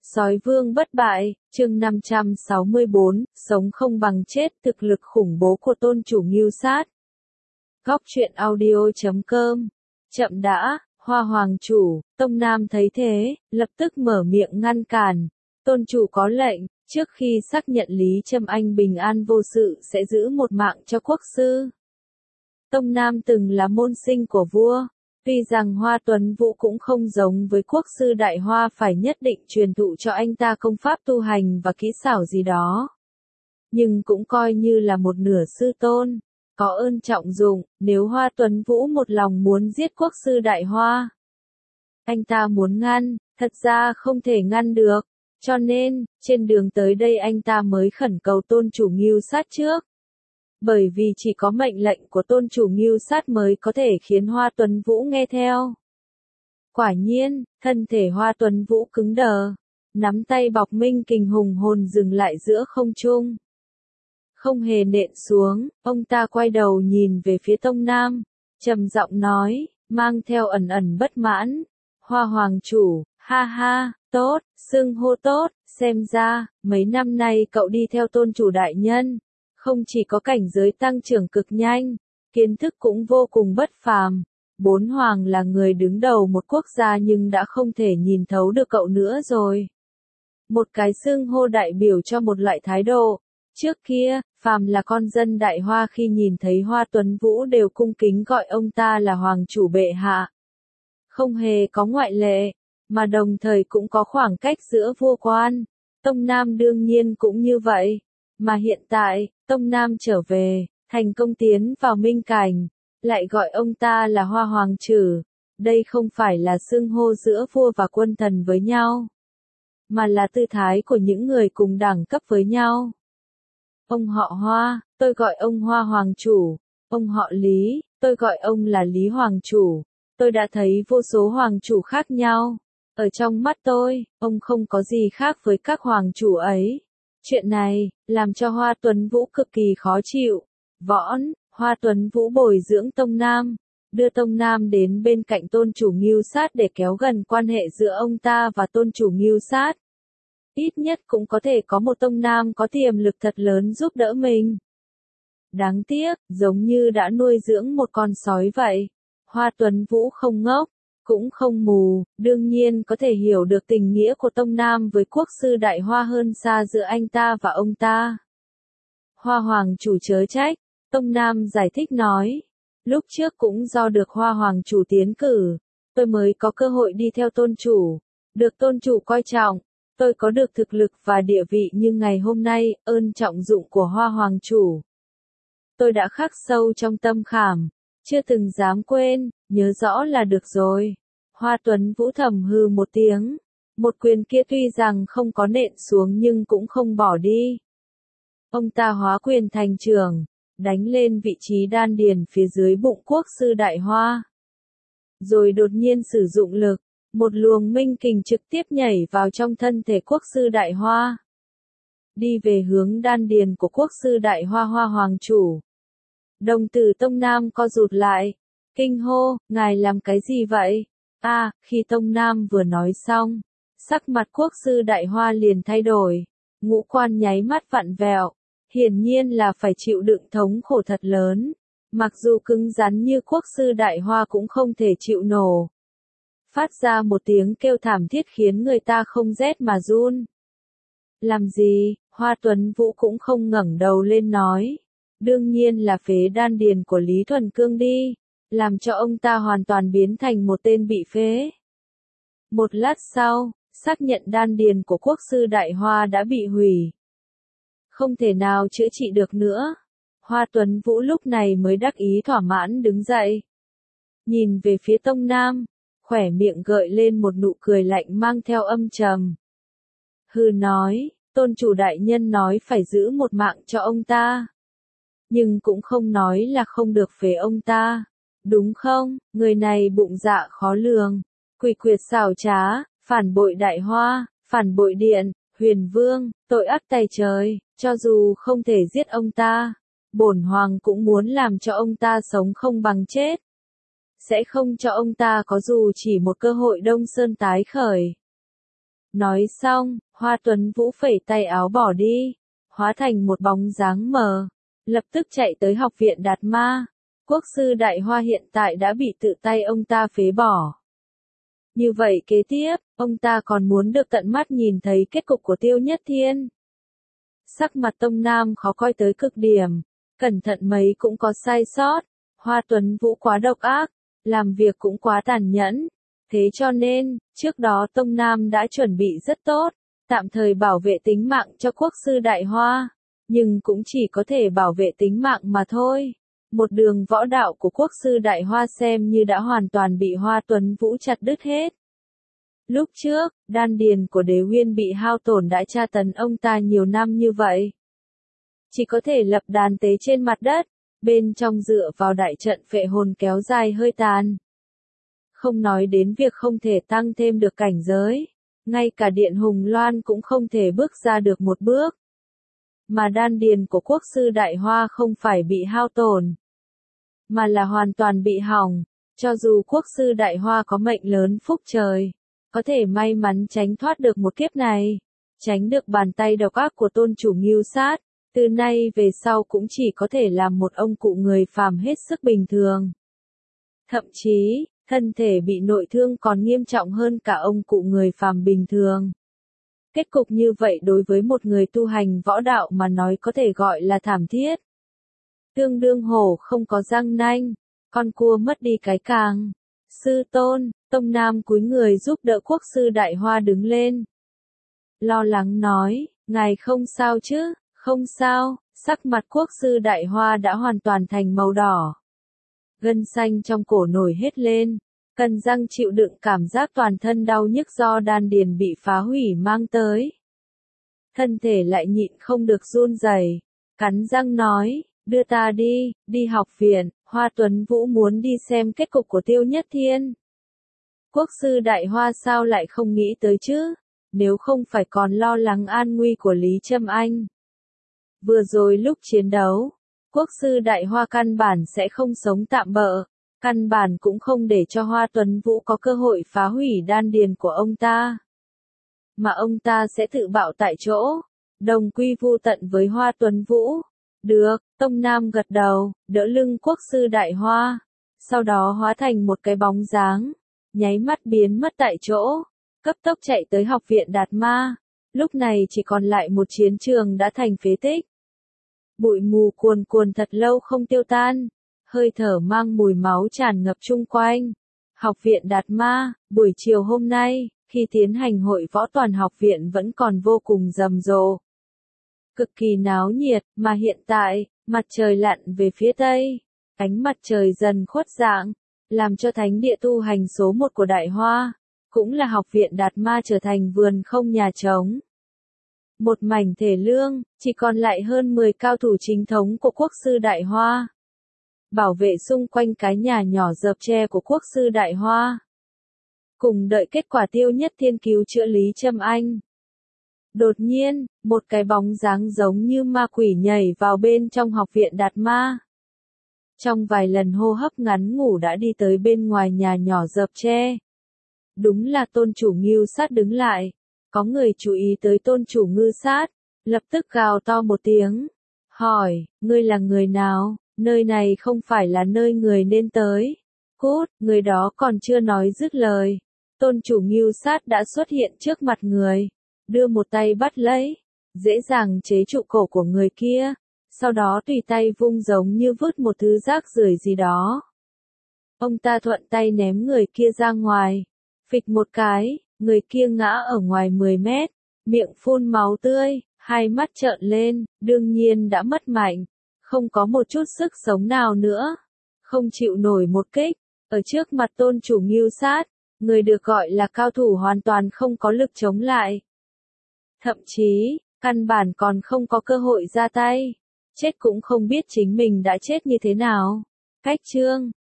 Sói vương bất bại, chương 564, sống không bằng chết, thực lực khủng bố của tôn chủ Ngưu Sát. Góc truyện audio.com. Chậm đã, Hoa Hoàng chủ, Tông Nam thấy thế, lập tức mở miệng ngăn cản. Tôn chủ có lệnh, trước khi xác nhận Lý Trâm Anh bình an vô sự sẽ giữ một mạng cho quốc sư. Tông Nam từng là môn sinh của vua. Tuy rằng Hoa Tuấn Vũ cũng không giống với quốc sư Đại Hoa phải nhất định truyền thụ cho anh ta công pháp tu hành và kỹ xảo gì đó. Nhưng cũng coi như là một nửa sư tôn, có ơn trọng dụng, nếu Hoa Tuấn Vũ một lòng muốn giết quốc sư Đại Hoa. Anh ta muốn ngăn, thật ra không thể ngăn được, cho nên, trên đường tới đây anh ta mới khẩn cầu tôn chủ Ngưu Sát trước. Bởi vì chỉ có mệnh lệnh của tôn chủ Ngưu Sát mới có thể khiến Hoa Tuấn Vũ nghe theo. Quả nhiên, thân thể Hoa Tuấn Vũ cứng đờ, nắm tay bọc minh kình hùng hồn dừng lại giữa không trung. Không hề nện xuống, ông ta quay đầu nhìn về phía Tông Nam, trầm giọng nói, mang theo ẩn ẩn bất mãn, Hoa Hoàng chủ, ha ha, tốt, xưng hô tốt, xem ra, mấy năm nay cậu đi theo tôn chủ đại nhân. Không chỉ có cảnh giới tăng trưởng cực nhanh, kiến thức cũng vô cùng bất phàm. Bốn hoàng là người đứng đầu một quốc gia nhưng đã không thể nhìn thấu được cậu nữa rồi. Một cái xưng hô đại biểu cho một loại thái độ. Trước kia, phàm là con dân Đại Hoa khi nhìn thấy Hoa Tuấn Vũ đều cung kính gọi ông ta là hoàng chủ bệ hạ. Không hề có ngoại lệ, mà đồng thời cũng có khoảng cách giữa vua quan. Tông Nam đương nhiên cũng như vậy. Mà hiện tại, Tông Nam trở về, thành công tiến vào minh cảnh, lại gọi ông ta là Hoa Hoàng Trử. Đây không phải là xưng hô giữa vua và quân thần với nhau, mà là tư thái của những người cùng đẳng cấp với nhau. Ông họ Hoa, tôi gọi ông Hoa Hoàng chủ. Ông họ Lý, tôi gọi ông là Lý Hoàng chủ. Tôi đã thấy vô số hoàng chủ khác nhau. Ở trong mắt tôi, ông không có gì khác với các hoàng chủ ấy. Chuyện này, làm cho Hoa Tuấn Vũ cực kỳ khó chịu. Võn, Hoa Tuấn Vũ bồi dưỡng Tông Nam, đưa Tông Nam đến bên cạnh tôn chủ Ngưu Sát để kéo gần quan hệ giữa ông ta và tôn chủ Ngưu Sát. Ít nhất cũng có thể có một Tông Nam có tiềm lực thật lớn giúp đỡ mình. Đáng tiếc, giống như đã nuôi dưỡng một con sói vậy. Hoa Tuấn Vũ không ngốc, cũng không mù, đương nhiên có thể hiểu được tình nghĩa của Tông Nam với quốc sư Đại Hoa hơn xa giữa anh ta và ông ta. Hoa Hoàng chủ chớ trách, Tông Nam giải thích nói. Lúc trước cũng do được Hoa Hoàng chủ tiến cử, tôi mới có cơ hội đi theo tôn chủ, được tôn chủ coi trọng. Tôi có được thực lực và địa vị như ngày hôm nay, ơn trọng dụng của Hoa Hoàng chủ. Tôi đã khắc sâu trong tâm khảm, chưa từng dám quên, nhớ rõ là được rồi. Hoa Tuấn Vũ thầm hư một tiếng. Một quyền kia tuy rằng không có nện xuống nhưng cũng không bỏ đi. Ông ta hóa quyền thành trường, đánh lên vị trí đan điền phía dưới bụng quốc sư Đại Hoa. Rồi đột nhiên sử dụng lực, một luồng minh kình trực tiếp nhảy vào trong thân thể quốc sư Đại Hoa. Đi về hướng đan điền của quốc sư Đại Hoa Hoa Hoàng chủ. Đồng tử Tông Nam co rụt lại, kinh hô, ngài làm cái gì vậy? Khi Tông Nam vừa nói xong, sắc mặt quốc sư Đại Hoa liền thay đổi, ngũ quan nháy mắt vặn vẹo, hiển nhiên là phải chịu đựng thống khổ thật lớn, mặc dù cứng rắn như quốc sư Đại Hoa cũng không thể chịu nổi. Phát ra một tiếng kêu thảm thiết khiến người ta không rét mà run. Làm gì? Hoa Tuấn Vũ cũng không ngẩng đầu lên nói. Đương nhiên là phế đan điền của Lý Thuần Cương đi, làm cho ông ta hoàn toàn biến thành một tên bị phế. Một lát sau, xác nhận đan điền của quốc sư Đại Hoa đã bị hủy. Không thể nào chữa trị được nữa. Hoa Tuấn Vũ lúc này mới đắc ý thỏa mãn đứng dậy. Nhìn về phía Tông Nam, khỏe miệng gợi lên một nụ cười lạnh mang theo âm trầm. Hừ nói, tôn chủ đại nhân nói phải giữ một mạng cho ông ta. Nhưng cũng không nói là không được phế ông ta. Đúng không, người này bụng dạ khó lường, quỷ quyệt xảo trá, phản bội Đại Hoa, phản bội Điện, Huyền Vương, tội ác tày trời, cho dù không thể giết ông ta, bổn hoàng cũng muốn làm cho ông ta sống không bằng chết. Sẽ không cho ông ta có dù chỉ một cơ hội Đông Sơn tái khởi. Nói xong, Hoa Tuấn Vũ phẩy tay áo bỏ đi, hóa thành một bóng dáng mờ, lập tức chạy tới học viện Đạt Ma. Quốc sư Đại Hoa hiện tại đã bị tự tay ông ta phế bỏ. Như vậy kế tiếp, ông ta còn muốn được tận mắt nhìn thấy kết cục của Tiêu Nhất Thiên. Sắc mặt Tông Nam khó coi tới cực điểm, cẩn thận mấy cũng có sai sót, Hoa Tuấn Vũ quá độc ác, làm việc cũng quá tàn nhẫn. Thế cho nên, trước đó Tông Nam đã chuẩn bị rất tốt, tạm thời bảo vệ tính mạng cho quốc sư Đại Hoa, nhưng cũng chỉ có thể bảo vệ tính mạng mà thôi. Một đường võ đạo của quốc sư Đại Hoa xem như đã hoàn toàn bị Hoa Tuấn Vũ chặt đứt hết. Lúc trước, đan điền của Đế Huyên bị hao tổn đã tra tấn ông ta nhiều năm như vậy. Chỉ có thể lập đàn tế trên mặt đất, bên trong dựa vào đại trận phệ hồn kéo dài hơi tàn. Không nói đến việc không thể tăng thêm được cảnh giới, ngay cả Điện Hùng Loan cũng không thể bước ra được một bước. Mà đan điền của quốc sư Đại Hoa không phải bị hao tổn, mà là hoàn toàn bị hỏng. Cho dù quốc sư Đại Hoa có mệnh lớn phúc trời, có thể may mắn tránh thoát được một kiếp này, tránh được bàn tay độc ác của tôn chủ Ngưu Sát, từ nay về sau cũng chỉ có thể làm một ông cụ người phàm hết sức bình thường. Thậm chí, thân thể bị nội thương còn nghiêm trọng hơn cả ông cụ người phàm bình thường. Kết cục như vậy đối với một người tu hành võ đạo mà nói có thể gọi là thảm thiết. Tương đương hổ không có răng nanh, con cua mất đi cái càng. Sư tôn, Tông Nam cúi người giúp đỡ quốc sư Đại Hoa đứng lên. Lo lắng nói, ngài không sao chứ, không sao, sắc mặt quốc sư Đại Hoa đã hoàn toàn thành màu đỏ. Gân xanh trong cổ nổi hết lên, cắn răng chịu đựng cảm giác toàn thân đau nhức do đan điền bị phá hủy mang tới. Thân thể lại nhịn không được run rẩy, cắn răng nói, đưa ta đi, đi học viện, Hoa Tuấn Vũ muốn đi xem kết cục của Tiêu Nhất Thiên. Quốc sư Đại Hoa sao lại không nghĩ tới chứ, nếu không phải còn lo lắng an nguy của Lý Trâm Anh. Vừa rồi lúc chiến đấu, quốc sư Đại Hoa căn bản sẽ không sống tạm bợ, căn bản cũng không để cho Hoa Tuấn Vũ có cơ hội phá hủy đan điền của ông ta. Mà ông ta sẽ tự bạo tại chỗ, đồng quy vu tận với Hoa Tuấn Vũ. Được, Tông Nam gật đầu, đỡ lưng quốc sư Đại Hoa, sau đó hóa thành một cái bóng dáng, nháy mắt biến mất tại chỗ, cấp tốc chạy tới học viện Đạt Ma. Lúc này chỉ còn lại một chiến trường đã thành phế tích. Bụi mù cuồn cuồn thật lâu không tiêu tan, hơi thở mang mùi máu tràn ngập chung quanh. Học viện Đạt Ma, buổi chiều hôm nay, khi tiến hành hội võ toàn học viện vẫn còn vô cùng rầm rộ. Cực kỳ náo nhiệt, mà hiện tại, mặt trời lặn về phía tây, ánh mặt trời dần khuất dạng, làm cho thánh địa tu hành số 1 của Đại Hoa, cũng là học viện Đạt Ma trở thành vườn không nhà trống. Một mảnh thể lương, chỉ còn lại hơn 10 cao thủ chính thống của quốc sư Đại Hoa. Bảo vệ xung quanh cái nhà nhỏ rợp tre của quốc sư Đại Hoa. Cùng đợi kết quả Tiêu Nhất Thiên cứu chữa Lý Trâm Anh. Đột nhiên, một cái bóng dáng giống như ma quỷ nhảy vào bên trong học viện Đạt Ma. Trong vài lần hô hấp ngắn ngủ đã đi tới bên ngoài nhà nhỏ rợp tre. Đúng là tôn chủ Ngưu Sát đứng lại. Có người chú ý tới tôn chủ Ngưu Sát, lập tức gào to một tiếng. Hỏi, ngươi là người nào? Nơi này không phải là nơi người nên tới. Cút, người đó còn chưa nói dứt lời. Tôn chủ Ngưu Sát đã xuất hiện trước mặt người. Đưa một tay bắt lấy, dễ dàng chế trụ cổ của người kia, sau đó tùy tay vung giống như vứt một thứ rác rưởi gì đó. Ông ta thuận tay ném người kia ra ngoài, phịch một cái, người kia ngã ở ngoài 10 mét, miệng phun máu tươi, hai mắt trợn lên, đương nhiên đã mất mạnh, không có một chút sức sống nào nữa, không chịu nổi một kích, ở trước mặt tôn chủ Ngưu Sát, người được gọi là cao thủ hoàn toàn không có lực chống lại. Thậm chí, căn bản còn không có cơ hội ra tay. Chết cũng không biết chính mình đã chết như thế nào. Cách chương